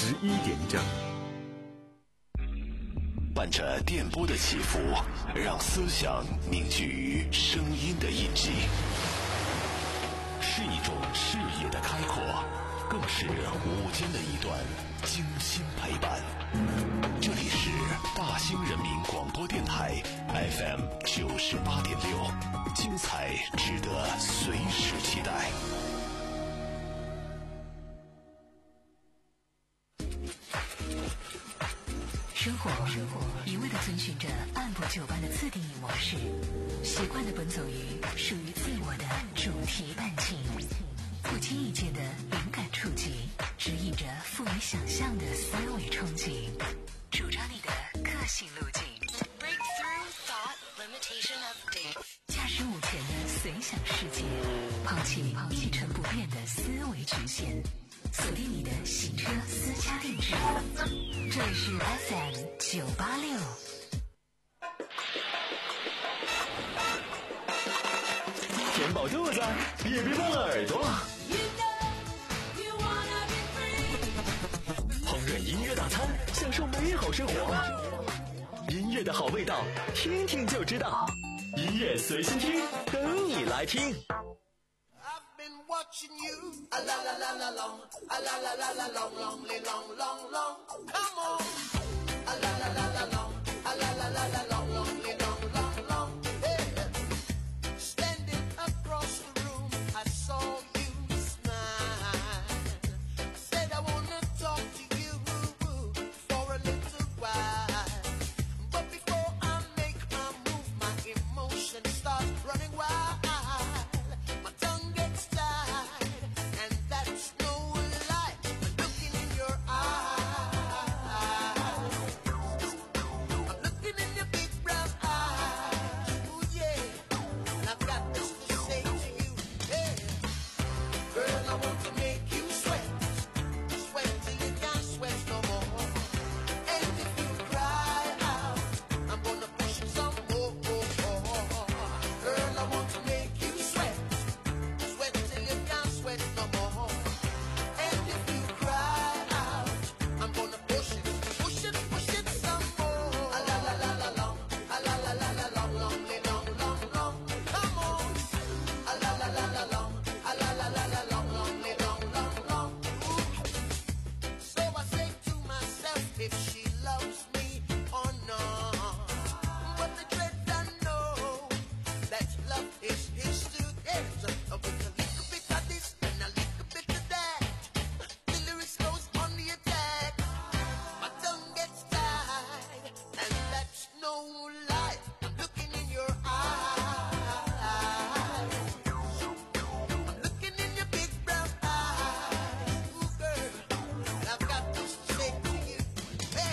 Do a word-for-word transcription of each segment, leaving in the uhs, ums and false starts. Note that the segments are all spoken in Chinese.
一点整。 伴着电波的起伏，让思想凝聚于声音的印记，是一种视野的开阔，更是午间的一段精心陪伴。这里是大兴人民广播电台 F M 九十八点六，精彩值得随时期待。 生活一味地遵循着按部就班的自定义模式，习惯地奔走于属于自我的主题伴情，不经意间的灵感触及，指引着富于想象的思维憧憬，主张你的个性路径。Breakthrough thought limitation update。驾驶午前的随想世界，抛弃一成不变的思维局限，锁定你的行车私家定制。这里是 F M 九八六。 填饱肚子，也别忘了耳朵。烹饪音乐大餐，享受美好生活。音乐的好味道，听听就知道。音乐随心听，等你来听。 Been watching you, a la la la la long, a la la la la long, long, long, long, long. Come on, a la la la la long, a la la la la long, long, long, long, long. Hey. Standing across the room, I saw you smile. I said I wanna talk to you for a little while, but before I make my move, my emotions start running wild. Hey!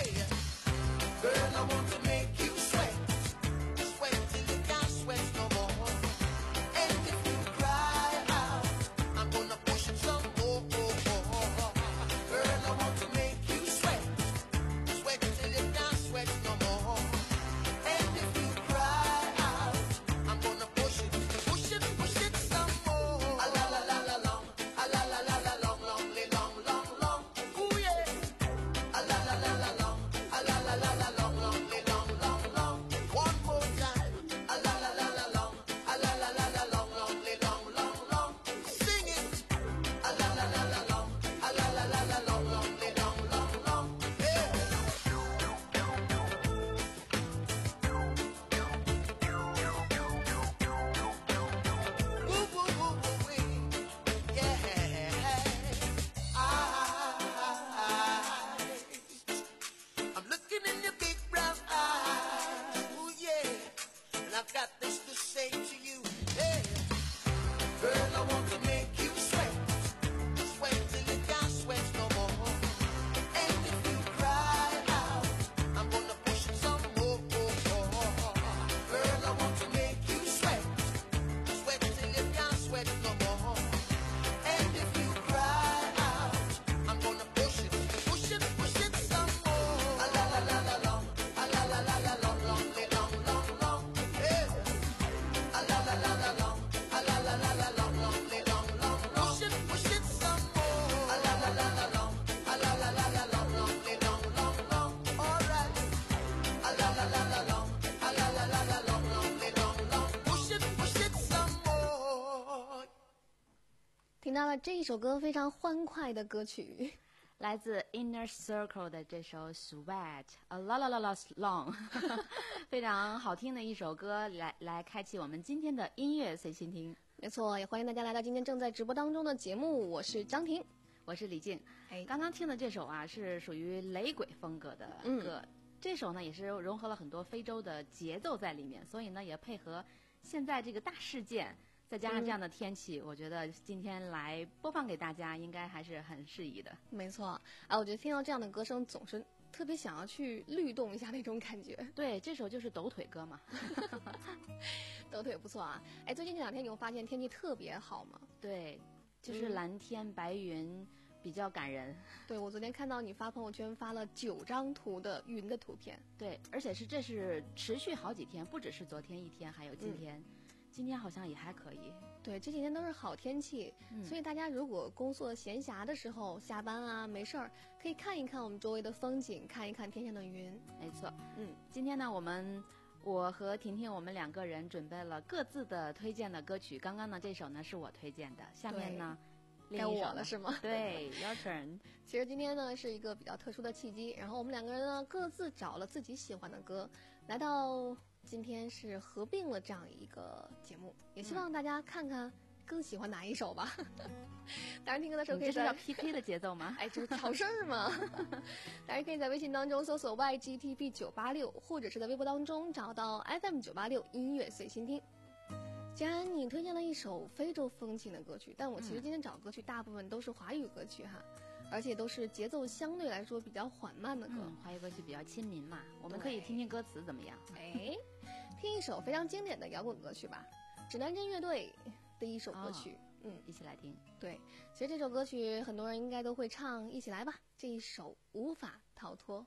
到了这一首歌非常欢快的歌曲， 来自 Inner Circle 的这首 Sweat A La La La La Long 非常好听的一首歌，来来开启我们今天的音乐随心听。 没错，也欢迎大家来到今天正在直播当中的节目，我是张婷， 我是李静。 哎， 刚刚听的这首啊是属于雷鬼风格的歌、嗯、这首呢也是融合了很多非洲的节奏在里面，所以呢也配合现在这个大事件，再加上这样的天气、嗯、我觉得今天来播放给大家应该还是很适宜的。 没错啊，我觉得听到这样的歌声总是特别想要去律动一下那种感觉。 对，这首就是抖腿歌嘛抖腿不错啊。哎，最近这两天你会发现天气特别好吗？ 对，就是蓝天、嗯、白云，比较感人。 对，我昨天看到你发朋友圈发了九张图的云的图片。 对，而且是这是持续好几天，不只是昨天一天，还有今天、嗯、今天好像也还可以。 对，这几天都是好天气、嗯、所以大家如果工作闲暇的时候，下班啊没事儿，可以看一看我们周围的风景，看一看天上的云。 没错。嗯，今天呢我们我和婷婷我们两个人准备了各自的推荐的歌曲。刚刚呢这首呢是我推荐的，下面呢该我了是吗？ 对，your turn。 其实今天呢是一个比较特殊的契机，然后我们两个人呢各自找了自己喜欢的歌，来到今天是合并了这样一个节目，也希望大家看看更喜欢哪一首吧。当然听歌的时候可以在这是要 P K 的节奏吗？ 哎，这是挑事儿嘛。大家可以在微信当中搜索 Y G T B 九八六，或者是在微博当中找到 F M 九八六音乐随心听。既然你推荐了一首非洲风情的歌曲，但我其实今天找歌曲大部分都是华语歌曲哈，而且都是节奏相对来说比较缓慢的歌。 嗯、华语歌曲比较亲民嘛，我们可以听听歌词怎么样？ 哎，听一首非常经典的摇滚歌曲吧，指南针乐队的一首歌曲、哦、 嗯，一起来听。 对，其实这首歌曲很多人应该都会唱，一起来吧，这一首无法逃脱。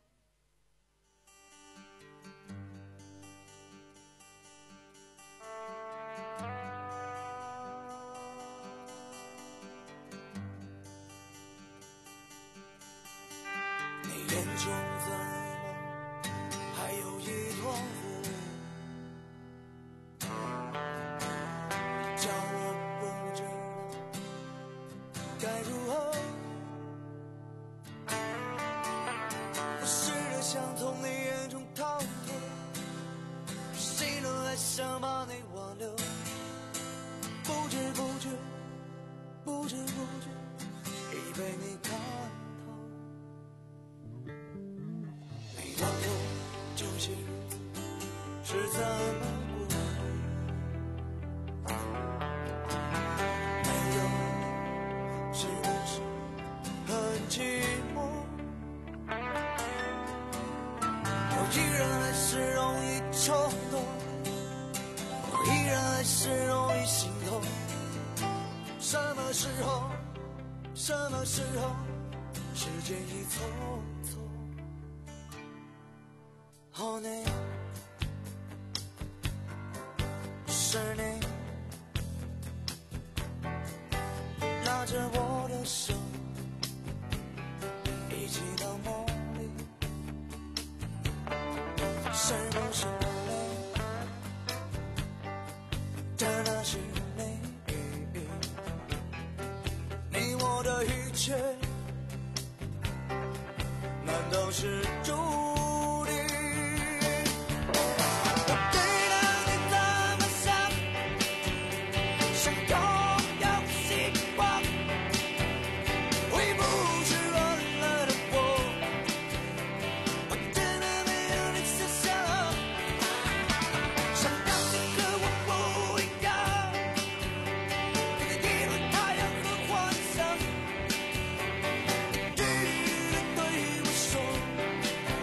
你眼中怎么还有一团火，叫我不知道该如何。我试着想从你眼中逃脱，谁能还想把你挽留？不知不觉，不知不觉，已被你看透。没想过这些日子是怎么过，没有你是不是很寂寞？我依然还是容易冲动，我依然还是容易心痛。什么时候，什么时候，时间一匆匆。哦，你是你拿着我的手，一起到梦里，是不是你？真的是你？你我的一切，难道是注定？我对了你怎么想，像同样的习惯，会不是乱了的我，我真的没有你想象，像当时和我不一样，那个一轮太阳和幻想，对我说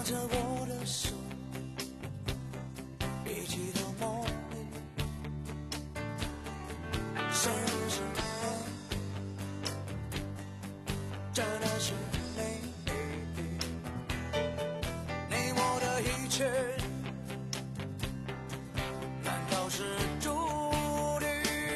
着我的手，一起到梦里。生日时刻，真的是美。你我的一切，难道是注定？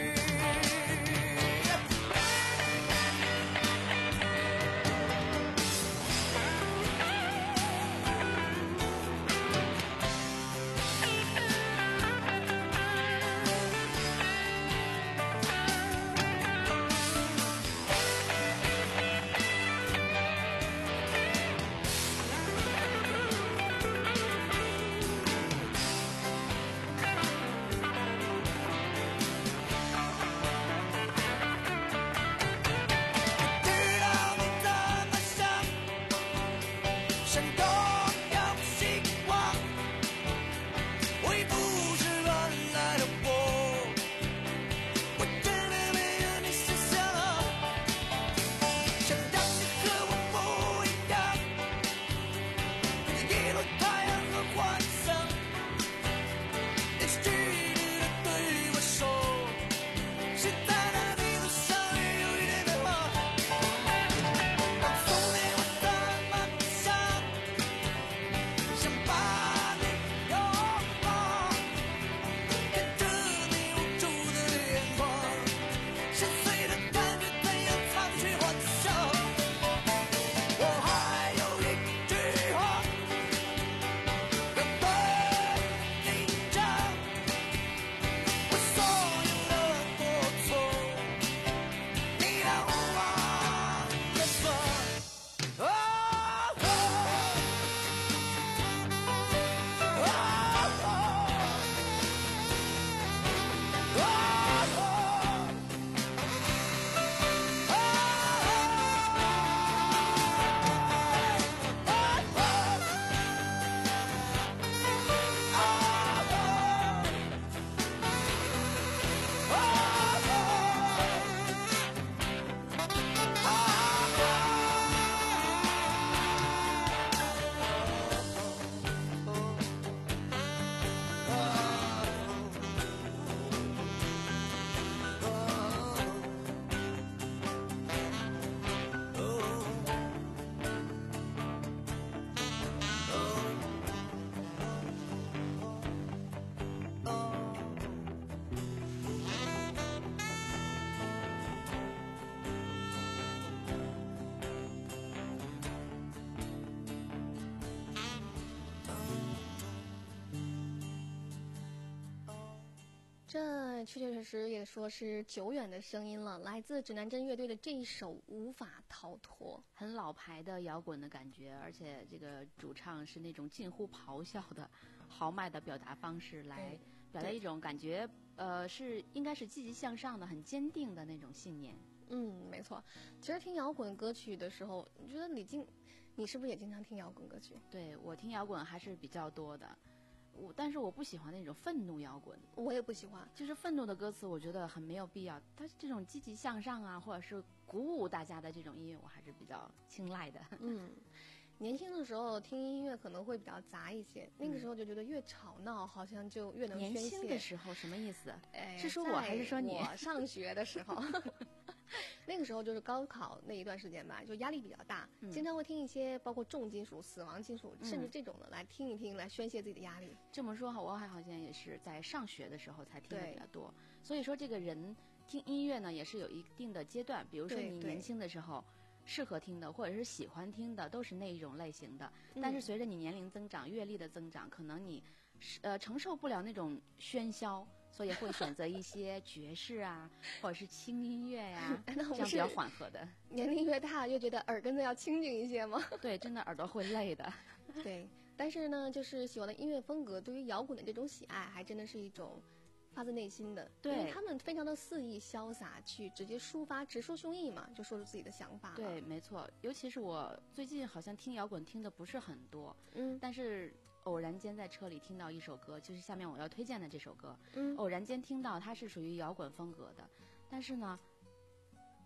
这确确实实也说是久远的声音了，来自指南针乐队的这一首《无法逃脱》， 很老牌的摇滚的感觉，而且这个主唱是那种近乎咆哮的豪迈的表达方式，来表达一种感觉，呃，是应该是积极向上的、很坚定的那种信念。 嗯，没错。其实听摇滚歌曲的时候，你觉得李静，你是不是也经常听摇滚歌曲？ 对，我听摇滚还是比较多的。我但是我不喜欢那种愤怒摇滚， 我也不喜欢。 就是愤怒的歌词，我觉得很没有必要。它这种积极向上啊，或者是鼓舞大家的这种音乐，我还是比较青睐的。 嗯，年轻的时候听音乐可能会比较杂一些，那个时候就觉得越吵闹好像就越能宣泄。 年轻的时候什么意思？ 哎， 是说我还是说你？ 我上学的时候。那个时候就是高考那一段时间吧，就压力比较大，嗯、经常会听一些包括重金属、死亡金属，嗯、甚至这种的来听一听，来宣泄自己的压力。 这么说，我还好像也是在上学的时候才听的比较多。所以说，这个人听音乐呢，也是有一定的阶段。比如说你年轻的时候适合听的，或者是喜欢听的，都是那一种类型的。嗯、但是随着你年龄增长、阅历的增长，可能你呃承受不了那种喧嚣。所以会选择一些爵士啊，或者是轻音乐呀、啊，这样比较缓和的。 年龄越大，越觉得耳根子要清静一些吗？ 对，真的耳朵会累的。 对，但是呢，就是喜欢的音乐风格，对于摇滚的这种喜爱，还真的是一种发自内心的。 对， 因为他们非常的肆意潇洒，去直接抒发，直抒胸臆嘛，就说出自己的想法。 对，没错。尤其是我最近好像听摇滚听的不是很多， 嗯， 但是。偶然间在车里听到一首歌，就是下面我要推荐的这首歌。 嗯， 偶然间听到它是属于摇滚风格的，但是呢，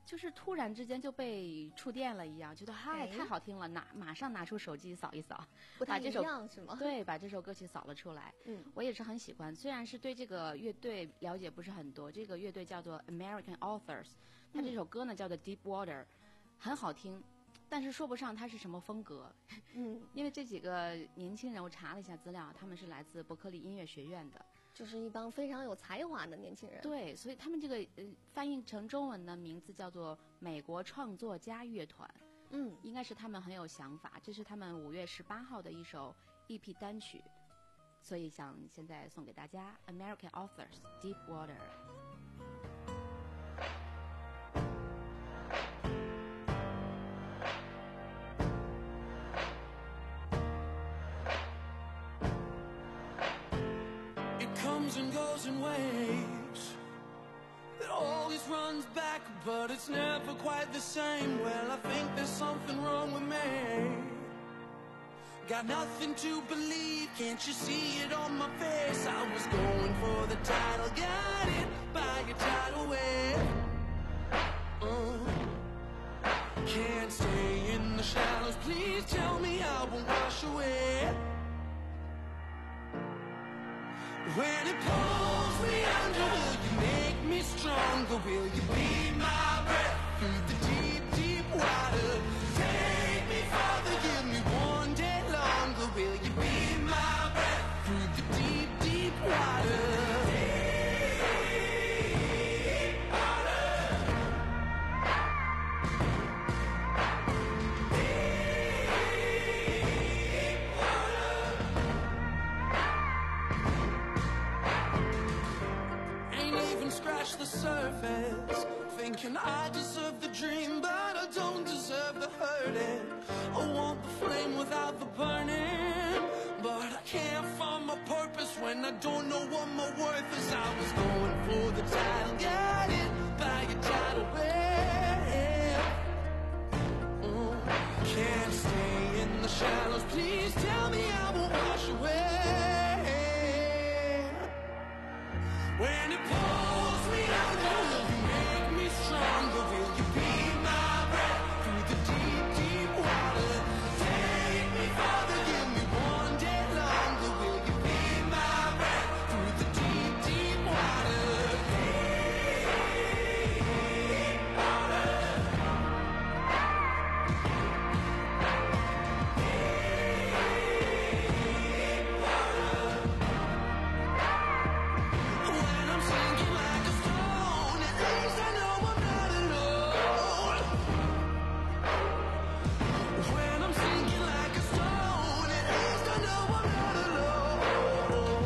就是突然之间就被触电了一样，觉得嗨、哎、太好听了，拿马上拿出手机扫一扫，把这首是吗？ 对，把这首歌曲扫了出来。 嗯， 我也是很喜欢，虽然是对这个乐队了解不是很多，这个乐队叫做 American Authors， 它这首歌呢叫做 Deep Water， 很好听，但是说不上它是什么风格。 嗯， 因为这几个年轻人，我查了一下资料，他们是来自伯克利音乐学院的。 就是一帮非常有才华的年轻人。 对，所以他们这个呃翻译成中文的名字叫做美国创作家乐团。 嗯， 应该是他们很有想法，这是他们五月十八号的一首 E P 单曲，所以想现在送给大家 American Authors Deep Water。It comes and goes in waves. It always runs back, but it's never quite the same. Well, I think there's something wrong with me. Got nothing to believe, can't you see it on my face? I was going for the title, got it by a tidal wave. uh, Can't stay in the shadows, please tell me I won't wash away. When it pulls me under, will you make me stronger? Will you be my breath through the deep, deep water? Take me farther, give me one day longer. Will you be my breath through the deep, deep water? Deep water. Deep water. Ain't even scratched the surface, thinking I deserve the dream, but I don't deserve the hurting. I want the flame without the burning, but I can't find my purpose when I don't know what my worth is. I was going for the title, got it by a tidal wave. Mm, Can't stay in the shallows, please tell me I won't wash away. When it pulls me under, will you make me stronger? Will you be my breath through the deep, deep water? Take me farther, give me one day longer. Will you be my breath through the deep, deep water? Deep water. When I'm sinking like a stone, at least I know I'm not alone. When I'm sinking like a stone, at least I know I'm not alone.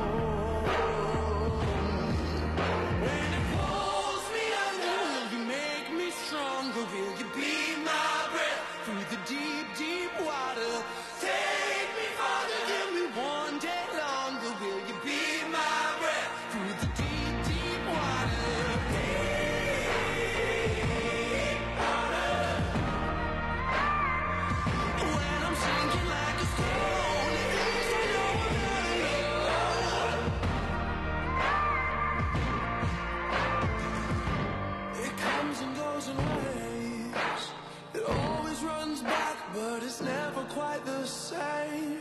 When it pulls me under, will you make me stronger? Will you be my breath through the deep, deep water? Take me farther, give me one day longer. Will you be my breath through the deep, deep water? Deep water. When I'm sinking like a stone, at least I know I'm not alone. It comes and goes in waves. It always runs back, but it's never quite the same.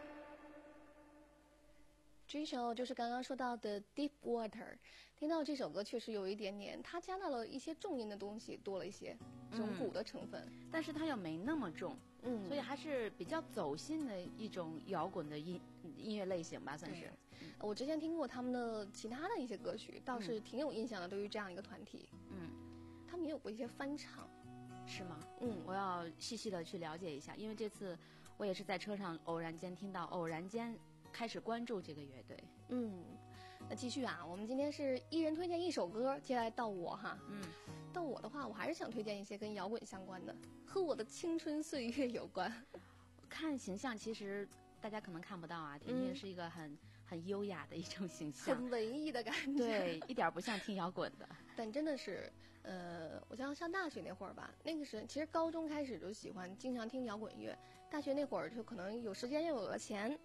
这首就是刚刚说到的 Deep Water。听到这首歌确实有一点点，它加到了一些重音的东西，多了一些这种鼓的成分。 但是它又没那么重， 嗯， 所以还是比较走心的一种摇滚的音音乐类型吧，算是。 我之前听过他们的其他的一些歌曲，倒是挺有印象的。对于这样一个团体， 嗯， 他们也有过一些翻唱。 是吗？ 嗯， 我要细细的去了解一下，因为这次我也是在车上偶然间听到，偶然间开始关注这个乐队。 嗯，那继续啊，我们今天是一人推荐一首歌，接下来到我哈。 嗯， 到我的话，我还是想推荐一些跟摇滚相关的，和我的青春岁月有关。 看形象，其实大家可能看不到啊，甜甜是一个很、很优雅的一种形象， 很文艺的感觉。 对，一点不像听摇滚的。 但真的是，呃，我像上大学那会儿吧，那个时其实高中开始就喜欢经常听摇滚乐，大学那会儿就可能有时间又有了钱，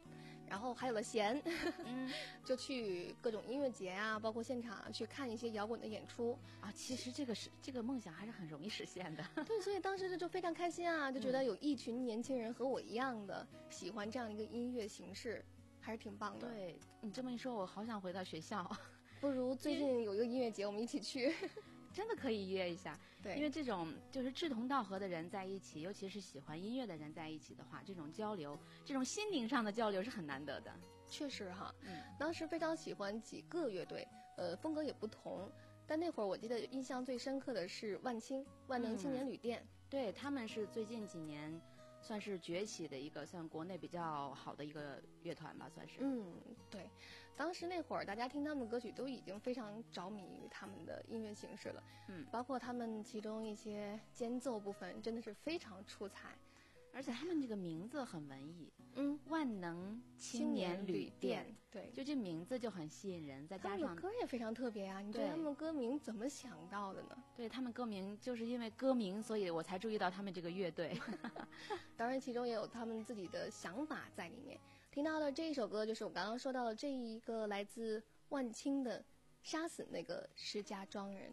然后还有了闲， 嗯， 就去各种音乐节啊，包括现场、啊、去看一些摇滚的演出啊。其实这个是这个梦想还是很容易实现的。 对，所以当时就非常开心啊，就觉得有一群年轻人和我一样的、嗯、喜欢这样一个音乐形式，还是挺棒的。 对，你这么一说，我好想回到学校。 不如最近有一个音乐节，我们一起去。 真的可以约一下， 对， 因为这种就是志同道合的人在一起，尤其是喜欢音乐的人在一起的话，这种交流，这种心灵上的交流是很难得的。 确实哈， 嗯， 当时非常喜欢几个乐队，呃，风格也不同，但那会儿我记得印象最深刻的是万青，万能青年旅店， 嗯、对，他们是最近几年算是崛起的一个，算国内比较好的一个乐团吧，算是。 嗯，对。当时那会儿，大家听他们的歌曲都已经非常着迷于他们的音乐形式了， 嗯， 包括他们其中一些间奏部分真的是非常出彩， 而且他们这个名字很文艺， 嗯， 万能青年旅店， 对， 就这名字就很吸引人，再加上他们的歌也非常特别啊，你觉得他们的歌名怎么想到的呢？ 对，他们歌名就是因为歌名，所以我才注意到他们这个乐队。 当然，其中也有他们自己的想法在里面。听到的这一首歌就是我刚刚说到的这一个来自万青的《杀死那个石家庄人》。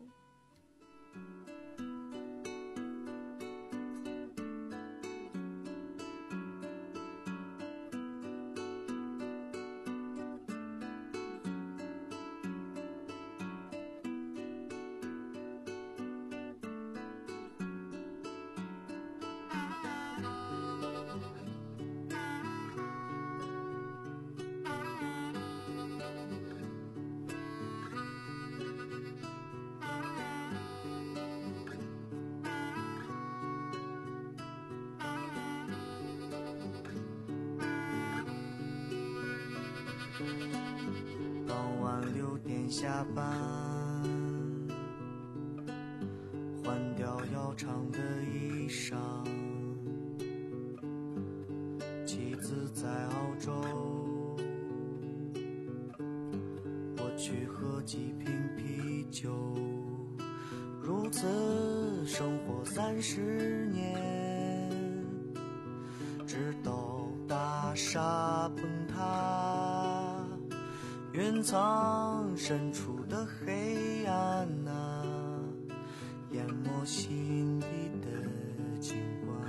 下班，换掉要长的衣裳，妻子在澳洲，我去喝几瓶啤酒，如此生活三十年，直到大厦崩塌，云层深处的黑暗啊，淹没心底的景观。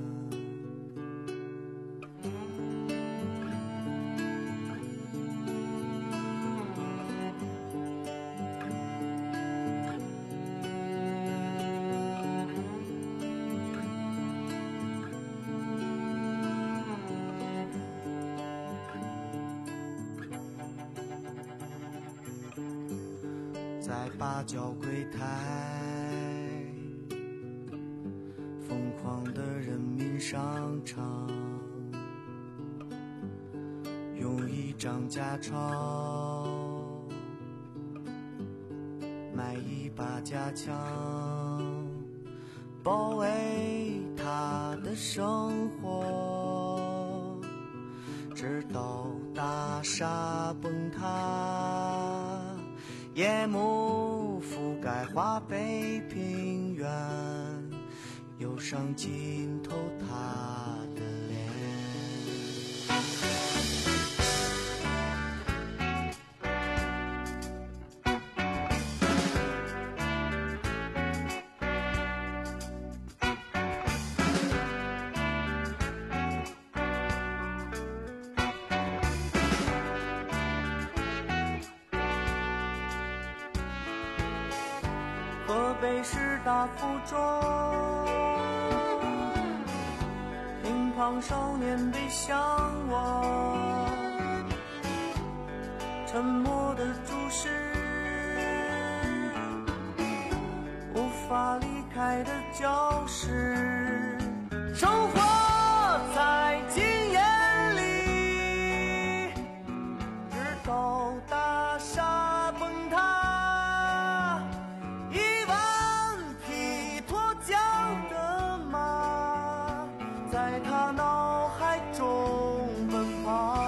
在八角柜台，疯狂的人民商场，用一张假钞买一把假枪，包围他的生活，直到大厦崩塌，夜幕覆盖华北平原，忧伤浸透他的脸。河北师大附中，乒乓少年背向我，沉默的注视，无法离开的教室，生活在经验里，直到大厦崩塌，一万匹脱缰的马在他脑海中奔跑。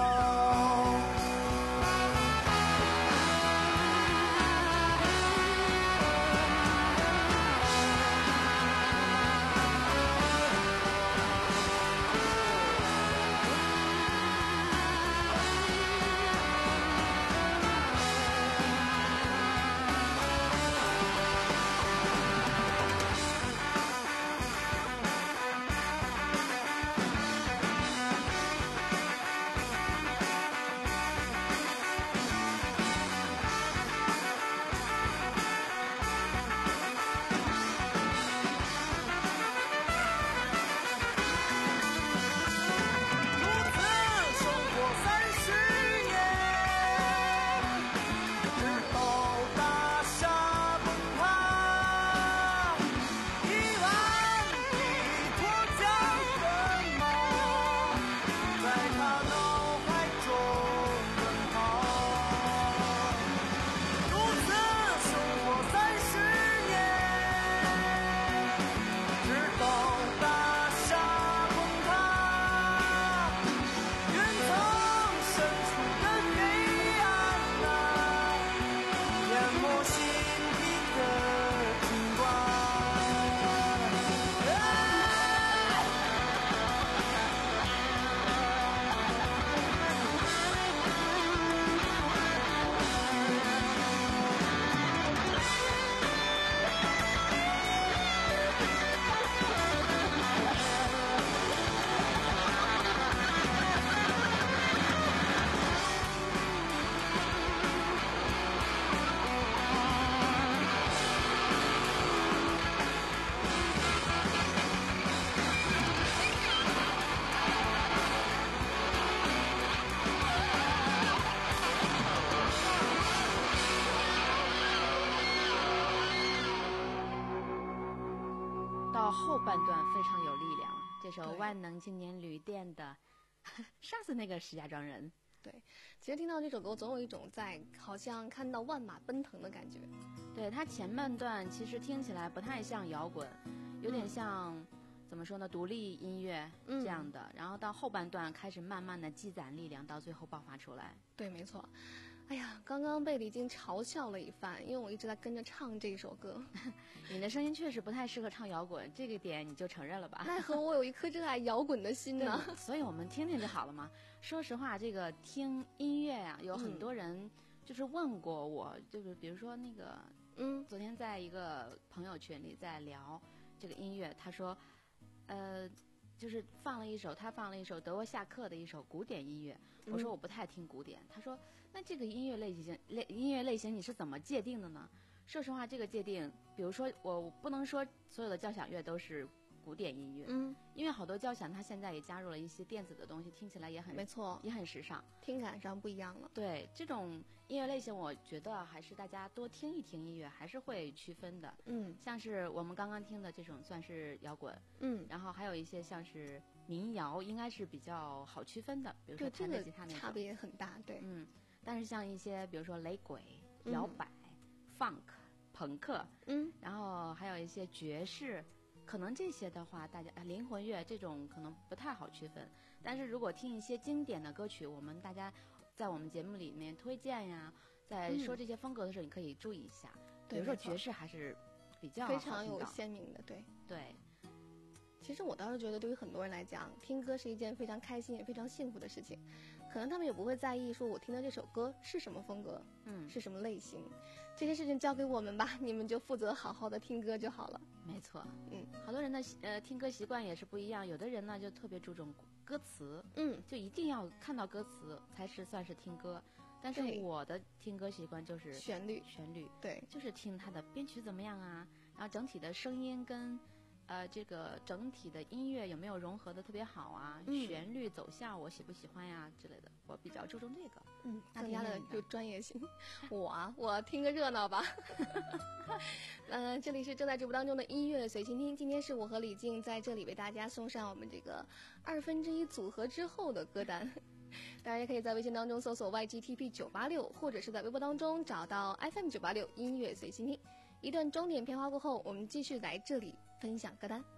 半段非常有力量，这首万能青年旅店的杀死那个石家庄人。 对，其实听到这首歌总有一种在好像看到万马奔腾的感觉。 对，它前半段其实听起来不太像摇滚，有点像、嗯、怎么说呢，独立音乐这样的、嗯、然后到后半段开始慢慢的积攒力量，到最后爆发出来。 对，没错。哎呀，刚刚被李静嘲笑了一番，因为我一直在跟着唱这首歌。 你的声音确实不太适合唱摇滚，这个点你就承认了吧？ 奈何我有一颗热爱摇滚的心呢。 所以我们听听就好了嘛。说实话，这个听音乐呀、啊，有很多人就是问过我，嗯、就是比如说那个，嗯，昨天在一个朋友圈里在聊这个音乐，他说，呃。就是放了一首，他放了一首德沃夏克的一首古典音乐。我说我不太听古典，嗯、他说那这个音乐类型类音乐类型你是怎么界定的呢？说实话，这个界定，比如说我不能说所有的交响乐都是古典音乐，嗯，因为好多交响它现在也加入了一些电子的东西，听起来也很没错， 也很时尚， 听感上不一样了。 对，这种音乐类型，我觉得还是大家多听一听音乐，还是会区分的。嗯，像是我们刚刚听的这种算是摇滚，嗯，然后还有一些像是民谣，应该是比较好区分的，比如说弹贝吉他那种， 差别也很大，对， 嗯，但是像一些比如说雷鬼、摇摆、嗯、funk、朋克，嗯，然后还有一些爵士。可能这些的话，大家灵魂乐这种可能不太好区分。但是如果听一些经典的歌曲，我们大家在我们节目里面推荐呀，在说这些风格的时候，你可以注意一下。嗯、比如说爵士还是比较非常有鲜明的，对对。 其实我倒是觉得，对于很多人来讲，听歌是一件非常开心也非常幸福的事情。可能他们也不会在意说我听的这首歌是什么风格，嗯，是什么类型，这些事情交给我们吧，你们就负责好好的听歌就好了。 没错，嗯，好多人的呃听歌习惯也是不一样，有的人呢就特别注重歌词，嗯，就一定要看到歌词才是算是听歌。但是我的听歌习惯就是旋律， 旋律， 对， 就是听它的编曲怎么样啊，然后整体的声音跟。呃，这个整体的音乐有没有融合的特别好啊？嗯、旋律走向我喜不喜欢呀之类的，我比较注重这个。 嗯，更加的有专业性。我啊，我听个热闹吧。嗯、呃，这里是正在直播当中的音乐随心听，今天是我和李静在这里为大家送上我们这个二分之一组合之后的歌单。大家也可以在微信当中搜索 Y G T P 九八六，或者是在微博当中找到 F M 九八六音乐随心听。一段钟点片花过后，我们继续来这里分享歌单。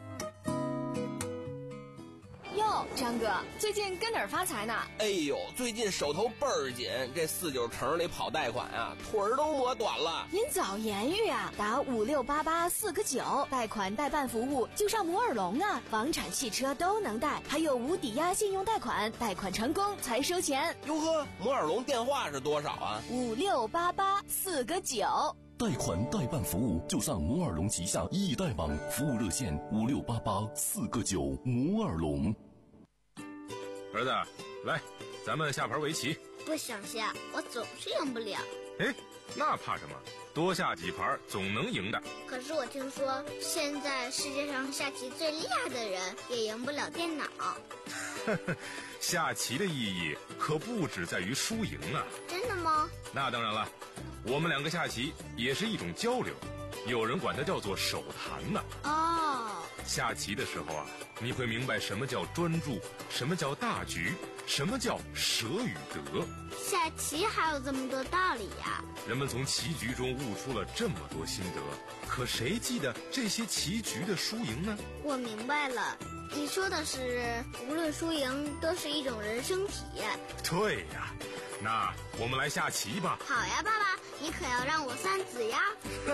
哟，张哥，最近跟哪儿发财呢？ 哎呦，最近手头倍儿紧，这四九城里跑贷款啊，腿儿都磨短了。 您早言语啊，打五六八八四个九，贷款代办服务就上摩尔龙啊，房产、汽车都能贷，还有无抵押信用贷款，贷款成功才收钱。 哟呵，摩尔龙电话是多少啊？ 五六八八四个九。 贷款代办服务就上摩尔龙旗下易贷网，服务热线五六八八四个九。摩尔龙。 儿子，来，咱们下盘围棋。 不想下，我总是赢不了。 哎，那怕什么？多下几盘总能赢的。 可是我听说，现在世界上下棋最厉害的人也赢不了电脑。 下棋的意义可不只在于输赢啊。 真的吗？ 那当然了，我们两个下棋也是一种交流，有人管它叫做手谈呢。 哦， 下棋的时候啊，你会明白什么叫专注，什么叫大局，什么叫舍与得。 下棋还有这么多道理呀！ 人们从棋局中悟出了这么多心得，可谁记得这些棋局的输赢呢？ 我明白了，你说的是无论输赢都是一种人生体验。 对呀，那我们来下棋吧。 好呀，爸爸，你可要让我三子呀。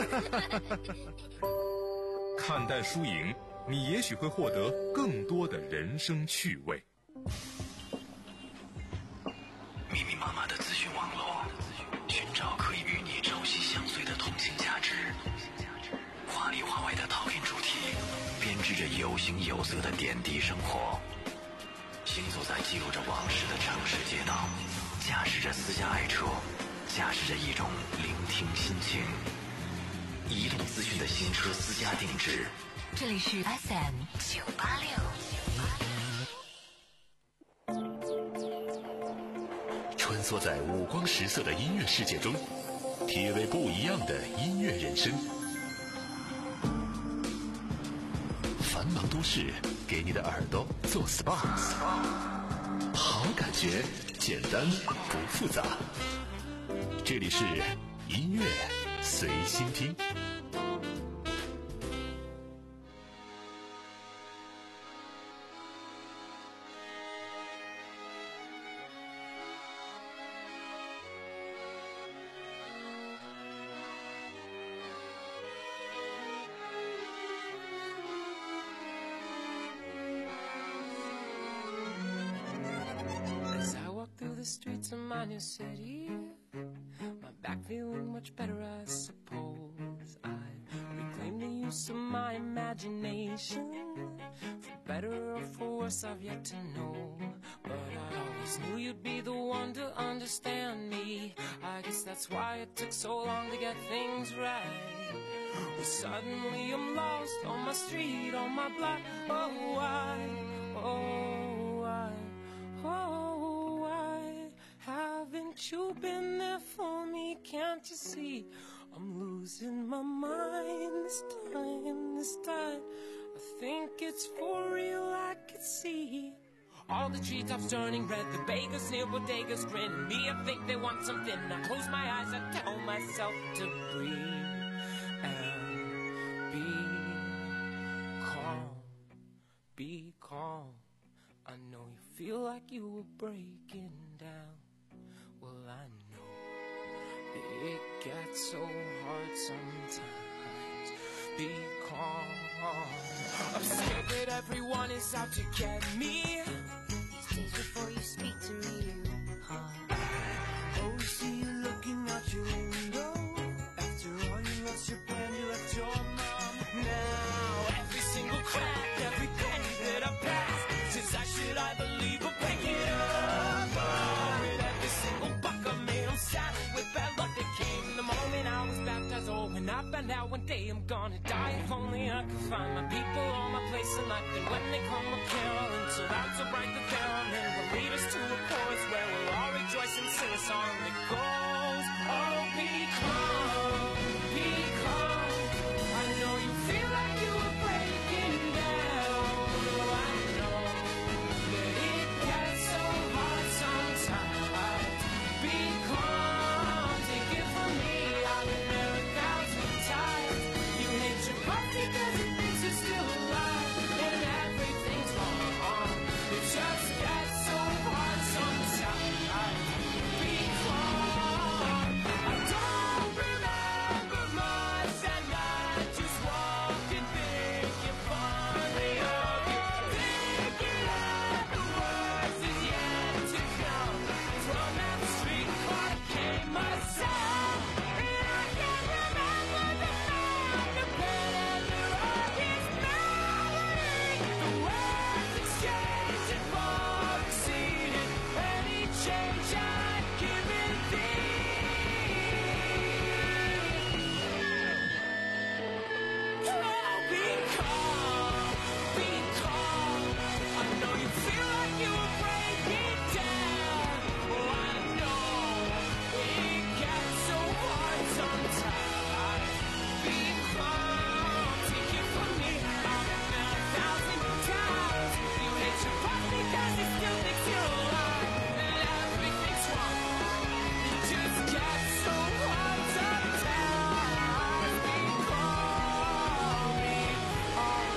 看淡输赢，你也许会获得更多的人生趣味。 密密麻麻的资讯网络，寻找可以与你朝夕相随的通信价值。华里华外的讨论主题，编织着有形有色的点滴生活。行走在记录着往事的城市街道，驾驶着私家爱车，驾驶着一种聆听心情。移动资讯的新车私家定制。 这里是 F M 九八六。 穿梭在五光十色的音乐世界中，体味不一样的音乐人生。 都市，给你的耳朵做 S P A， 好感觉，简单不复杂。这里是音乐随心听。 The streets of my new city, my back feeling much better, I suppose. I reclaim the use of my imagination. For better or for worse, I've yet to know. But I always knew you'd be the one to understand me. I guess that's why it took so long to get things right. Well, suddenly I'm lost on my street, on my block. Oh, why? Oh, why? Oh, haven't you been there for me? Can't you see? I'm losing my mind this time, this time. I think it's for real, I can see. All the treetops turning red, the bakers near bodegas grin. Me, I think they want something. I close my eyes, I tell myself to breathe and be calm, be calm. I know you feel like you were breaking down. Well, I know it gets so hard sometimes. Be calm. I'm scared that everyone is out to get me. These days before you speak to me, you huh? Oh, you see you looking out your window. After all, you lost your plan, you left your mom. Now, every single crack, every penny that I pass says I should I believe or pick it up. Oh, with every single buck I made, I'm saddled with bad luck that came the moment I was baptized. Oh, when I found out one day I'm gonna die, if only I could find my people, all my place in life. And when they come a caroling, so loud to break the veil, and then we'll lead us to a chorus where we'll all rejoice and sing a song that goes, oh, be calm, be calm. I know you feel like you were breaking down. I know that it gets so hard sometimes. Be calm, take it from me, I've been there a thousand times. You hate your body because it thinks you're still alive, and everything's wrong. It just gets so hard sometimes. Be calm. I don't remember much, and I just walked in thinking fondly of you, thinking that the worst is yet to come. From that streetcar came myself, and I can't remember the man, the pen, and the rocket's melody. The words exchanged had far exceeded any change I'd given thee. Oh, be calm, be calm. I know you feel like you were breaking down. Oh, I know it gets so hard sometimes. Be calm, take it from me, I've been there a thousand times. You hate your boss because he still thinks you're alive, and everything's wrong. It just gets so hard sometimes. Be calm, be calm.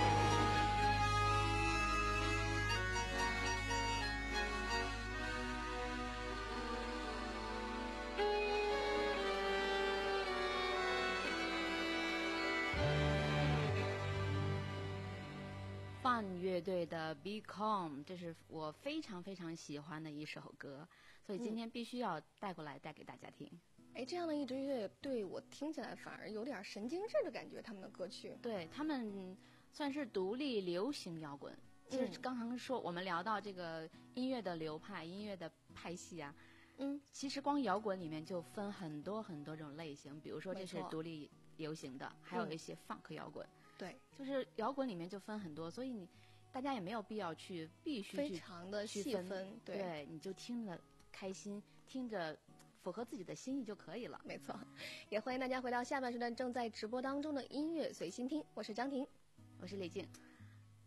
范乐队的《Be Calm》，这是我非常非常喜欢的一首歌，所以今天必须要带过来带给大家听。 哎，这样的一支乐队，我听起来反而有点神经质的感觉，他们的歌曲。 对，他们算是独立流行摇滚。其实刚刚说、嗯、我们聊到这个音乐的流派、音乐的派系啊，嗯，其实光摇滚里面就分很多很多种类型，比如说这是独立流行的，还有一些 funk 摇滚。对，就是摇滚里面就分很多，所以你大家也没有必要去必须去非常的细分， 对，对，你就听着开心，听着符合自己的心意就可以了。 没错，也欢迎大家回到下半时段正在直播当中的音乐随心听，我是张婷， 我是李静。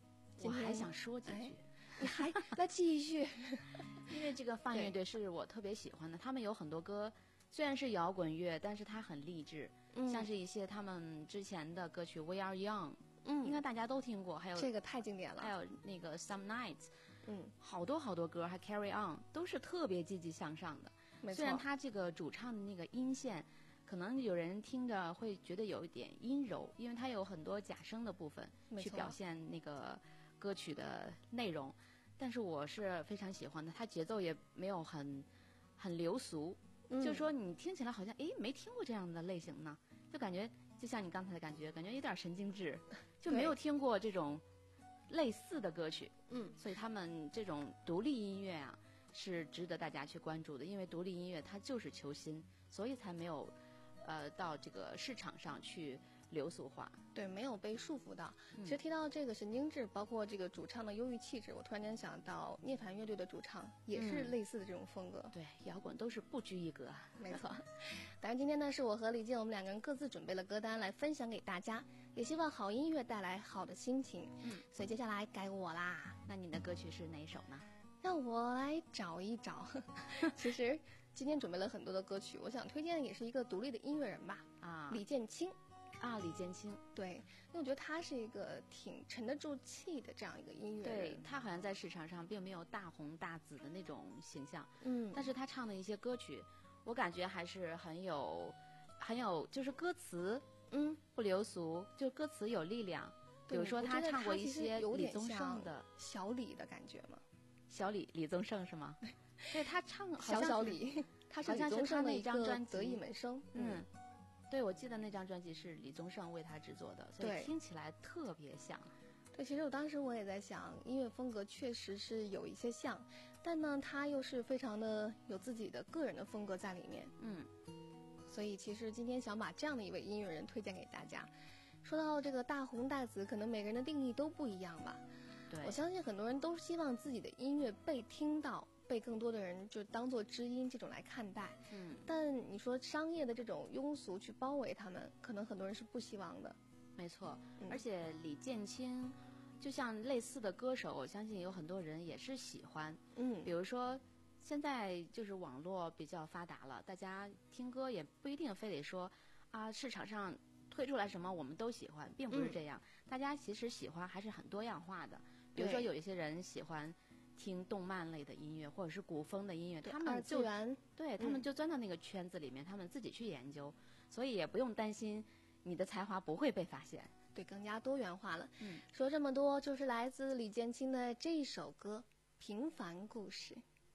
我还想说几句。 哎、你还那继续， 因为这个泛乐队是我特别喜欢的，他们有很多歌虽然是摇滚乐，但是它很励志，嗯、像是一些他们之前的歌曲《We Are Young》，嗯，应该大家都听过，还有这个太经典了， 还有那个 Some Nights， 嗯， 好多好多歌，还 Carry On 都是特别积极向上的。 没错， 虽然他这个主唱的那个音线，可能有人听着会觉得有一点阴柔，因为它有很多假声的部分去表现那个歌曲的内容，但是我是非常喜欢的，它节奏也没有很很流俗。嗯、就是说你听起来好像哎没听过这样的类型呢，就感觉就像你刚才的感觉，感觉有点神经质，就没有听过这种类似的歌曲。嗯，所以他们这种独立音乐啊是值得大家去关注的，因为独立音乐它就是求新，所以才没有呃到这个市场上去流俗化。 对，没有被束缚到。嗯、其实提到这个神经质，包括这个主唱的忧郁气质，我突然间想到涅槃乐队的主唱也是类似的这种风格。 嗯、对，摇滚都是不拘一格。 没错。当然今天呢是我和李健我们两个人各自准备了歌单来分享给大家，也希望好音乐带来好的心情。嗯，所以接下来该我啦。 那你的歌曲是哪一首呢？ 让我来找一找。其实今天准备了很多的歌曲，我想推荐的也是一个独立的音乐人吧。啊，李建清。 啊，李建清， 对，因为我觉得他是一个挺沉得住气的这样一个音乐人。 对，他好像在市场上并没有大红大紫的那种形象，嗯，但是他唱的一些歌曲，我感觉还是很有，很有，就是歌词，嗯，不流俗，就歌词有力量。比如说他唱过一些李宗盛的小李的感觉吗？ 小李，李宗盛是吗？对，他唱小小李，他是李宗盛的一张专辑《得意门生》， 嗯。对，我记得那张专辑是李宗盛为他制作的，所以听起来特别像。 对，其实我当时我也在想，音乐风格确实是有一些像，但呢，他又是非常的有自己的个人的风格在里面。嗯，所以其实今天想把这样的一位音乐人推荐给大家。说到这个大红大紫，可能每个人的定义都不一样吧。 对， 我相信很多人都希望自己的音乐被听到。被更多的人就当作知音这种来看待，嗯，但你说商业的这种庸俗去包围他们，可能很多人是不希望的。 没错，嗯、而且李建清，就像类似的歌手，我相信有很多人也是喜欢，嗯，比如说现在就是网络比较发达了，大家听歌也不一定非得说啊市场上推出来什么我们都喜欢，并不是这样，嗯、大家其实喜欢还是很多样化的。比如说有一些人喜欢听动漫类的音乐，或者是古风的音乐，他们就对他们就钻到那个圈子里面，嗯、他们自己去研究，所以也不用担心你的才华不会被发现。 对，更加多元化了。嗯，说这么多，就是来自李建清的这一首歌《平凡故事》。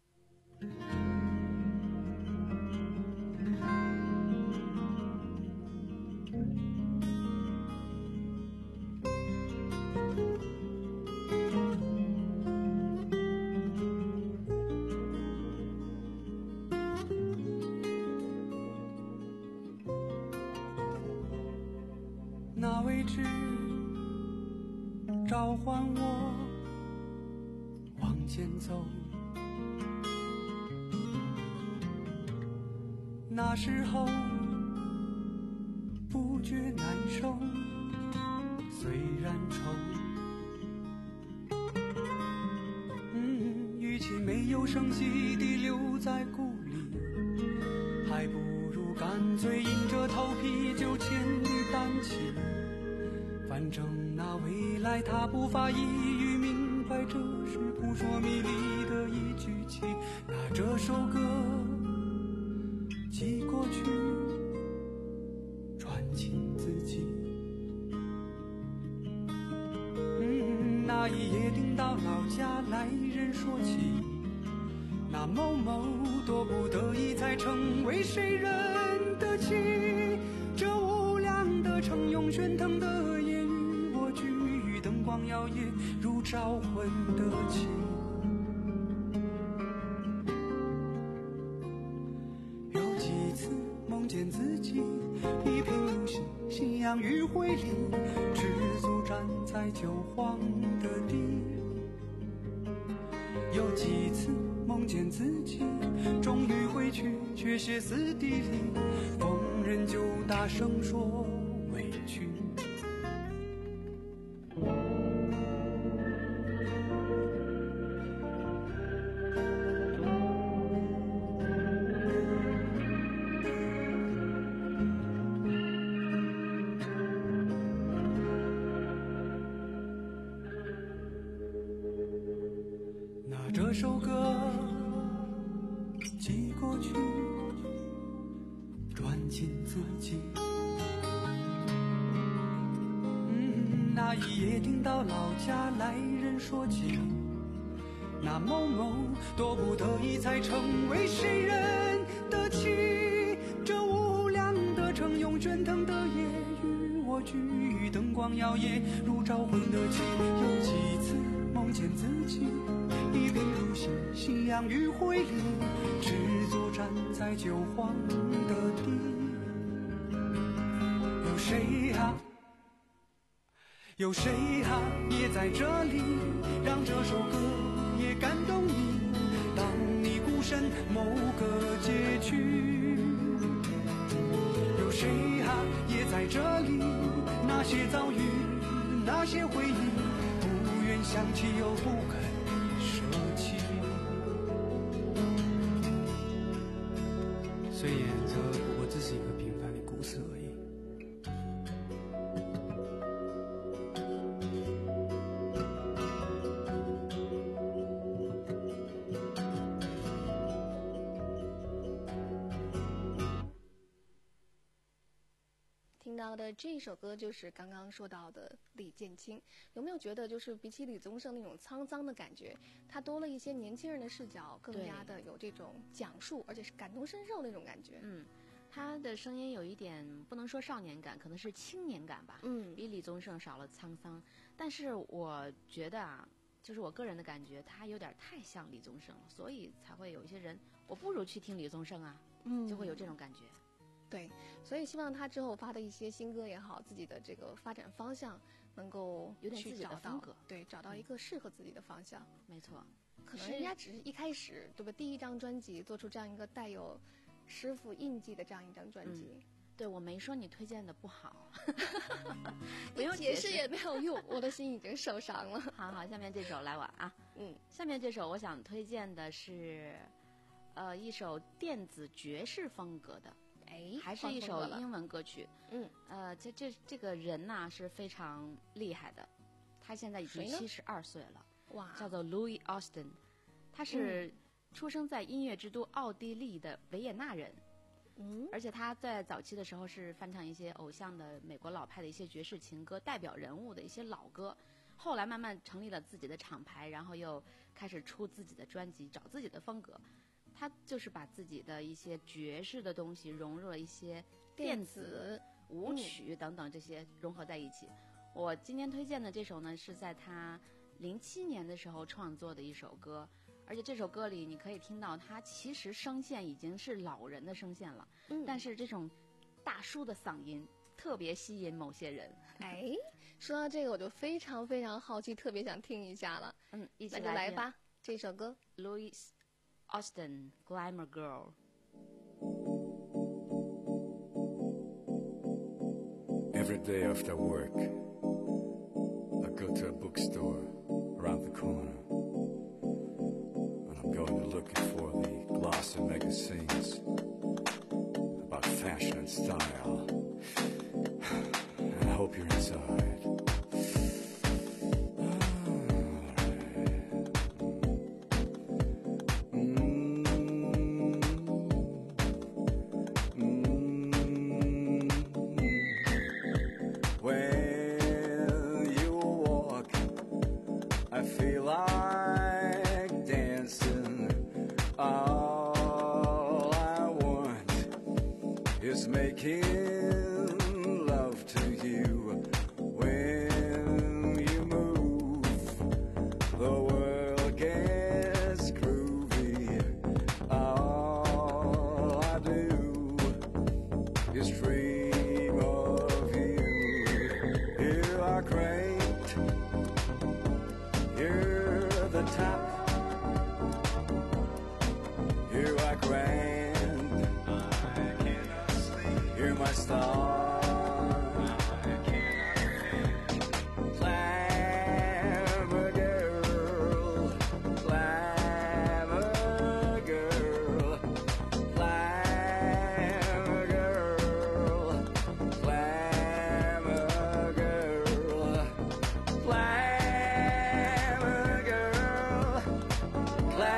那位置召唤我往前走，那时候不觉难受，虽然愁，嗯，与其没有声息地留在故里，还不如干脆硬着头皮就千里单骑。反正那未来他不发一语明白，这是扑朔迷离的一句气。拿这首歌寄过去，传情自己。嗯，那一夜听到老家来人说起，那某某多不得已才成为谁人的妻。这无量的城涌喧腾的言语，我居于灯光摇曳如招魂的情。有几次梦见自己一贫如洗，夕阳余晖里赤足站在旧黄的地。有几次梦见自己终于回去，却歇斯底里，逢人就大声说委屈。 首歌寄过去，转进自己。嗯，那一夜听到老家来人说起，那某某多不得已才成为谁人的妻。这无量的城，用卷腾的夜与我聚，灯光摇曳如招魂的旗。有几次梦见自己一贫如洗，夕阳与灰里赤足站在旧黄的地。有谁啊有谁啊也在这里，让这首歌也感动你。当你孤身某个街区，有谁啊也在这里，那些遭遇那些回忆，不愿想起又不肯舍弃。虽然这不过只是一个平凡的故事而已。 听到的这首歌就是刚刚说到的李建清，有没有觉得就是比起李宗盛那种沧桑的感觉，他多了一些年轻人的视角，更加的有这种讲述，而且是感同身受那种感觉。 嗯，他的声音有一点不能说少年感，可能是青年感吧。 嗯， 比李宗盛少了沧桑，但是我觉得啊，就是我个人的感觉，他有点太像李宗盛了，所以才会有一些人，我不如去听李宗盛啊， 嗯， 就会有这种感觉。 对，所以希望他之后发的一些新歌也好，自己的这个发展方向能够有点自己的去找到风格， 对，找到一个适合自己的方向。 嗯、没错， 可能人家只是一开始对吧，第一张专辑做出这样一个带有师傅印记的这样一张专辑。 嗯、对，我没说你推荐的不好， 不用解释也没有用，我的心已经受伤了。 好好，下面这首来我啊， 嗯， 下面这首我想推荐的是，呃，一首电子爵士风格的。 哎， 还是一首英文歌曲。 嗯， 呃，这这这个人呐、啊、是非常厉害的，他现在已经七十二岁了， 哇， 叫做 Louis Austin， 他是出生在音乐之都奥地利的维也纳人。 嗯， 而且他在早期的时候是翻唱一些偶像的美国老派的一些爵士情歌，代表人物的一些老歌。后来慢慢成立了自己的厂牌，然后又开始出自己的专辑，找自己的风格。他就是把自己的一些爵士的东西融入了一些电子、舞曲等等这些融合在一起。我今天推荐的这首呢，是在他零七年的时候创作的一首歌，而且这首歌里你可以听到他其实声线已经是老人的声线了， 嗯， 但是这种大叔的嗓音特别吸引某些人。 哎，说到这个我就非常非常好奇，特别想听一下了。 嗯，一起来就来吧，这首歌 Louis Austin, Glamour Girl. Every day after work, I go to a bookstore around the corner, and I'm going to looking for the glossy magazines about fashion and style. And I hope you're inside. Glad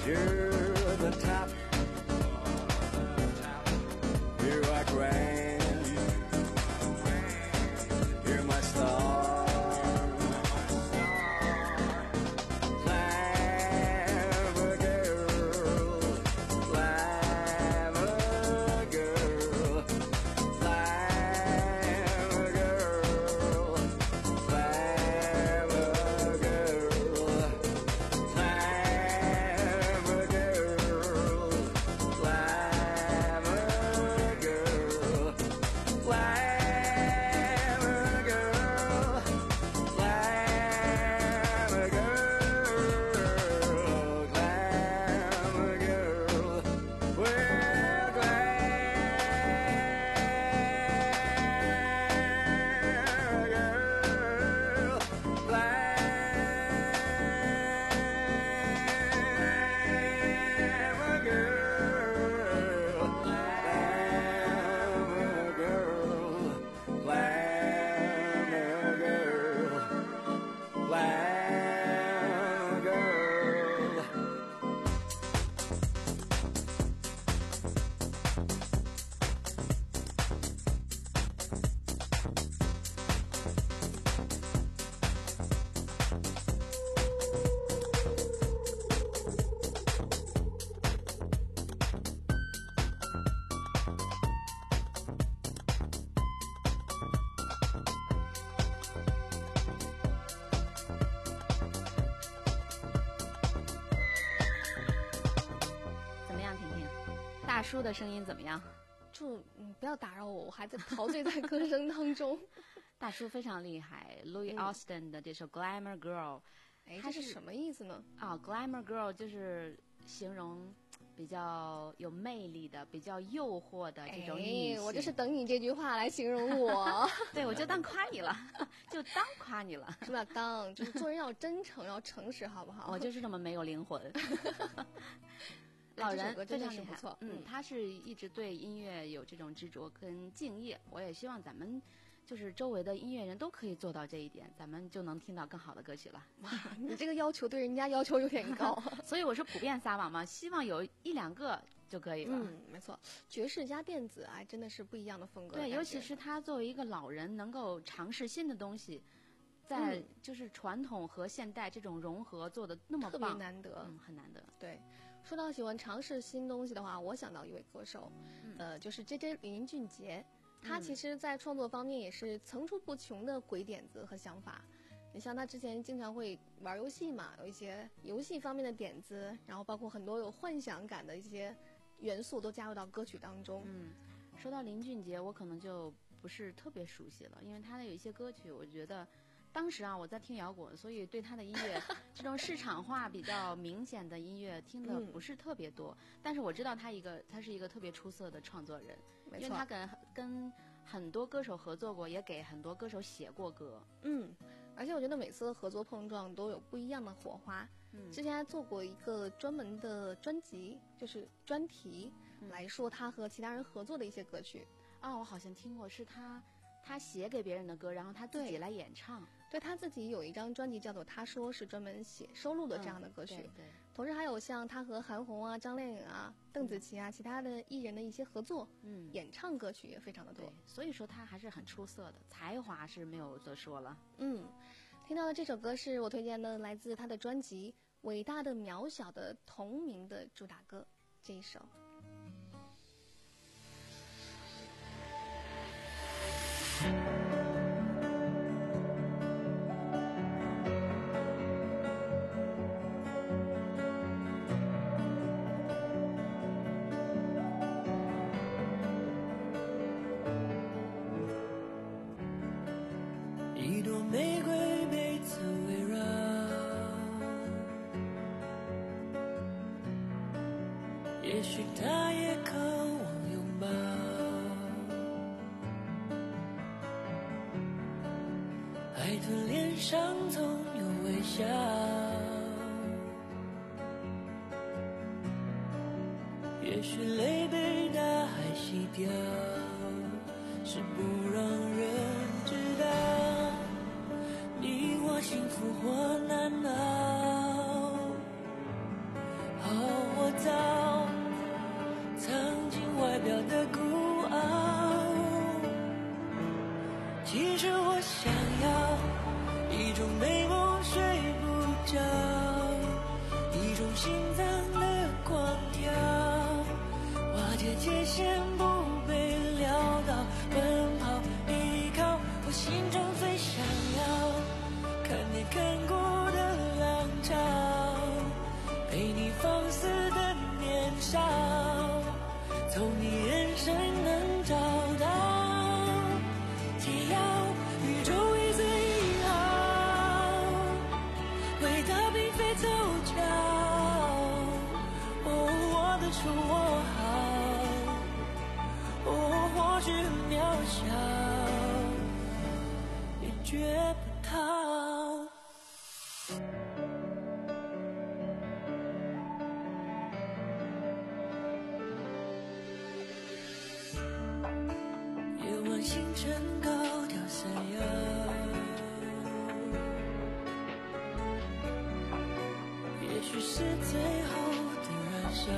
You're the top. You are grand. You're my star. Glamour girl, glamour girl, glamour girl, glamour girl, glamour girl, glamour girl, glamour girl, glamour girl, glamour girl. Well, 大叔的声音怎么样？ 就嗯，不要打扰我，我还在陶醉在歌声当中。 大叔非常厉害 ，Louis Austin 的这首《Glamour Girl》， 哎，这是什么意思呢？ 啊，《Glamour Girl》就是形容比较有魅力的、比较诱惑的这种女性。 哎，我就是等你这句话来形容我。 对，我就当夸你了，就当夸你了。 什么叫当？就是做人要真诚，要诚实，好不好？ 我就是这么没有灵魂。老人非常厉害，嗯，他是一直对音乐有这种执着跟敬业。我也希望咱们就是周围的音乐人都可以做到这一点，咱们就能听到更好的歌曲了。 哇，你这个要求对人家要求有点高。 所以我是普遍撒网嘛，希望有一两个就可以了。 嗯，没错，爵士加电子哎，真的是不一样的风格的。 对，尤其是他作为一个老人，能够尝试新的东西。在就是传统和现代这种融合做的那么棒， 特别难得， 嗯，很难得。 对，说到喜欢尝试新东西的话，我想到一位歌手，嗯、呃，就是 J J 林俊杰，他其实在创作方面也是层出不穷的鬼点子和想法。你像他之前经常会玩游戏嘛，有一些游戏方面的点子，然后包括很多有幻想感的一些元素都加入到歌曲当中。 嗯，说到林俊杰，我可能就不是特别熟悉了，因为他的有一些歌曲，我觉得。当时啊，我在听摇滚，所以对他的音乐这种市场化比较明显的音乐听的不是特别多。嗯、但是我知道他一个，他是一个特别出色的创作人，因为他跟跟很多歌手合作过，也给很多歌手写过歌。 嗯，而且我觉得每次的合作碰撞都有不一样的火花。嗯，之前还做过一个专门的专辑，就是专题、嗯、来说他和其他人合作的一些歌曲。 啊，我好像听过，是他。他写给别人的歌，然后他自己来演唱。 对，他自己有一张专辑叫做《他说》，是专门写收录的这样的歌曲。 嗯、对, 对。 同时还有像他和韩红啊、张靓颖啊、邓紫棋啊、嗯、其他的艺人的一些合作，嗯，演唱歌曲也非常的多。 所以说他还是很出色的，才华是没有得说了。 嗯，听到的这首歌是我推荐的，来自他的专辑《伟大的渺小》的同名的主打歌，这一首。 一朵玫瑰被刺围绕，也许它也渴望拥抱。海豚脸上总有微笑，也许泪被大海洗掉，是不让人知道你我幸福或难熬。哦种美梦睡不着，一种心脏的狂跳，瓦解界限不被潦倒，奔跑依靠我心中最想要看没看过的浪潮，陪你放肆的年少，从你眼神能找到解药，宇宙一字一号，伟大并非凑巧，哦，我的手握好，哦，或许很渺小，也觉不到。夜晚星辰高调闪耀，也许是最后的燃烧，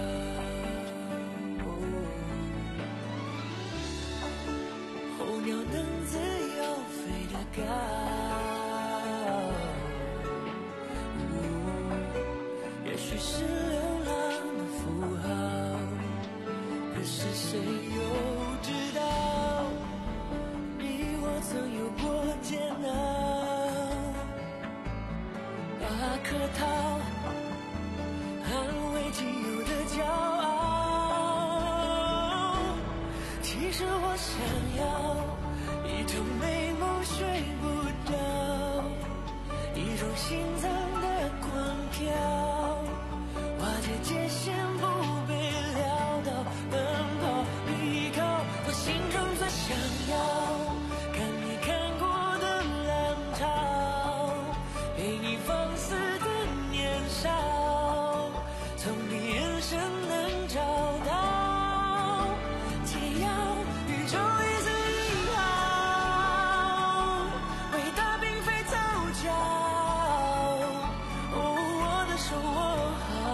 候鸟能自由飞得高，也许是流浪的符号，可是谁又知道你我曾有过煎熬，把客套捍卫仅有的骄傲，其实我想要一场美梦睡不着，一种心脏的狂跳，瓦解界限不被潦倒，奔跑依靠我心中最想要看你看过的浪潮，陪你放肆的年少，从你眼神能找到解药，宇宙一字一号，伟大并非凑巧，哦，我的手握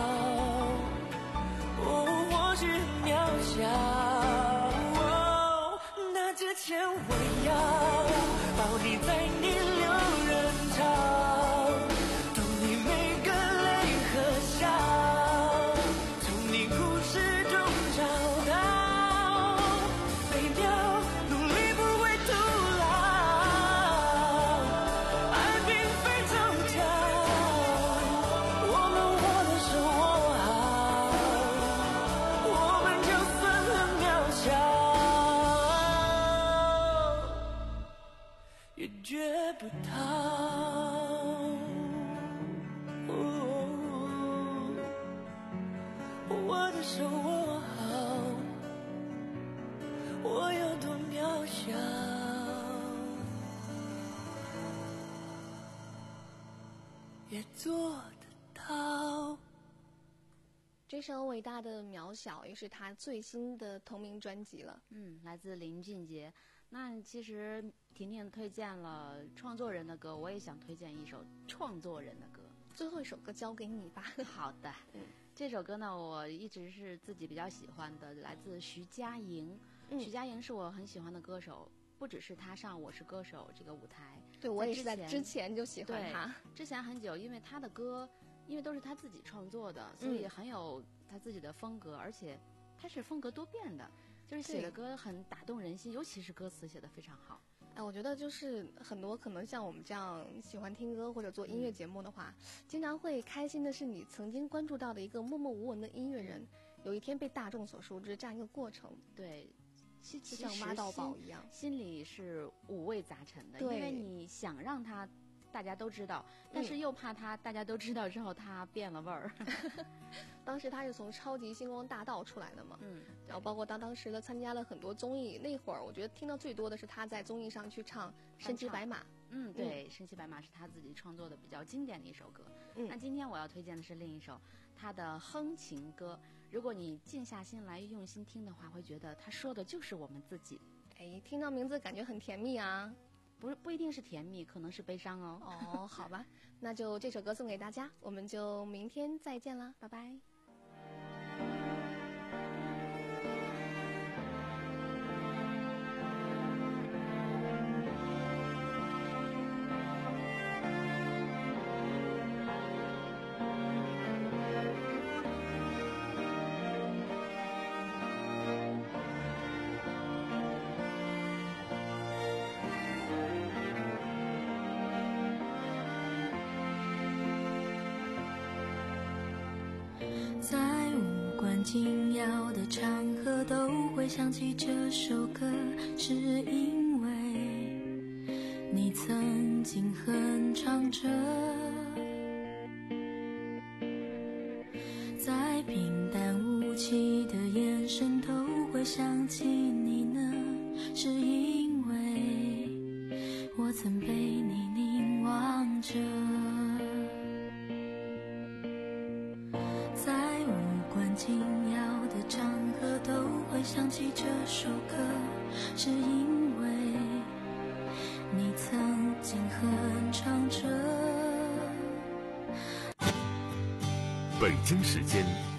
好，哦，或许很渺小，哦，那之前我要抱你在逆流人潮，懂你每个泪和笑，从你故事中找到美妙，努力不会徒劳，爱并非凑巧，我们握的手握好，我们就算很渺小，也觉不到。我的手握好，我有多渺小，也做得到。 这首伟大的渺小也是他最新的同名专辑了。 嗯，来自林俊杰。那其实婷婷推荐了创作人的歌，我也想推荐一首创作人的歌。 最后一首歌交给你吧。 好的。嗯，这首歌呢，我一直是自己比较喜欢的，来自徐佳莹。嗯，徐佳莹是我很喜欢的歌手，不只是她上《我是歌手》这个舞台， 对我也是在之前就喜欢她。 之前很久，因为她的歌，因为都是她自己创作的，所以很有她自己的风格，而且她是风格多变的，就是写的歌很打动人心，尤其是歌词写得非常好。 哎，我觉得就是很多可能像我们这样喜欢听歌或者做音乐节目的话，嗯、经常会开心的是你曾经关注到的一个默默无闻的音乐人，有一天被大众所熟知这样一个过程。 对，其就像妈到宝一样， 心里是五味杂陈的，因为你想让他大家都知道，但是又怕他大家都知道之后他变了味儿。 当时他是从超级星光大道出来的嘛，嗯，然后包括当当时的参加了很多综艺，那会儿我觉得听到最多的是他在综艺上去唱《身骑白马》。 嗯，对，嗯《身骑白马》是他自己创作的比较经典的一首歌。嗯，那今天我要推荐的是另一首他的哼情歌。如果你静下心来用心听的话，会觉得他说的就是我们自己。 哎，听到名字感觉很甜蜜啊。 不是，不一定是甜蜜，可能是悲伤哦。 哦，好吧，那就这首歌送给大家，我们就明天再见啦，拜拜。 会想起这首歌，是因为你曾经哼唱着，在平淡无奇的眼神都会想起你呢，是因为我曾被你凝望着，在无关紧要的场合都会想起这首歌，是因为你曾经哼唱着。 北京时间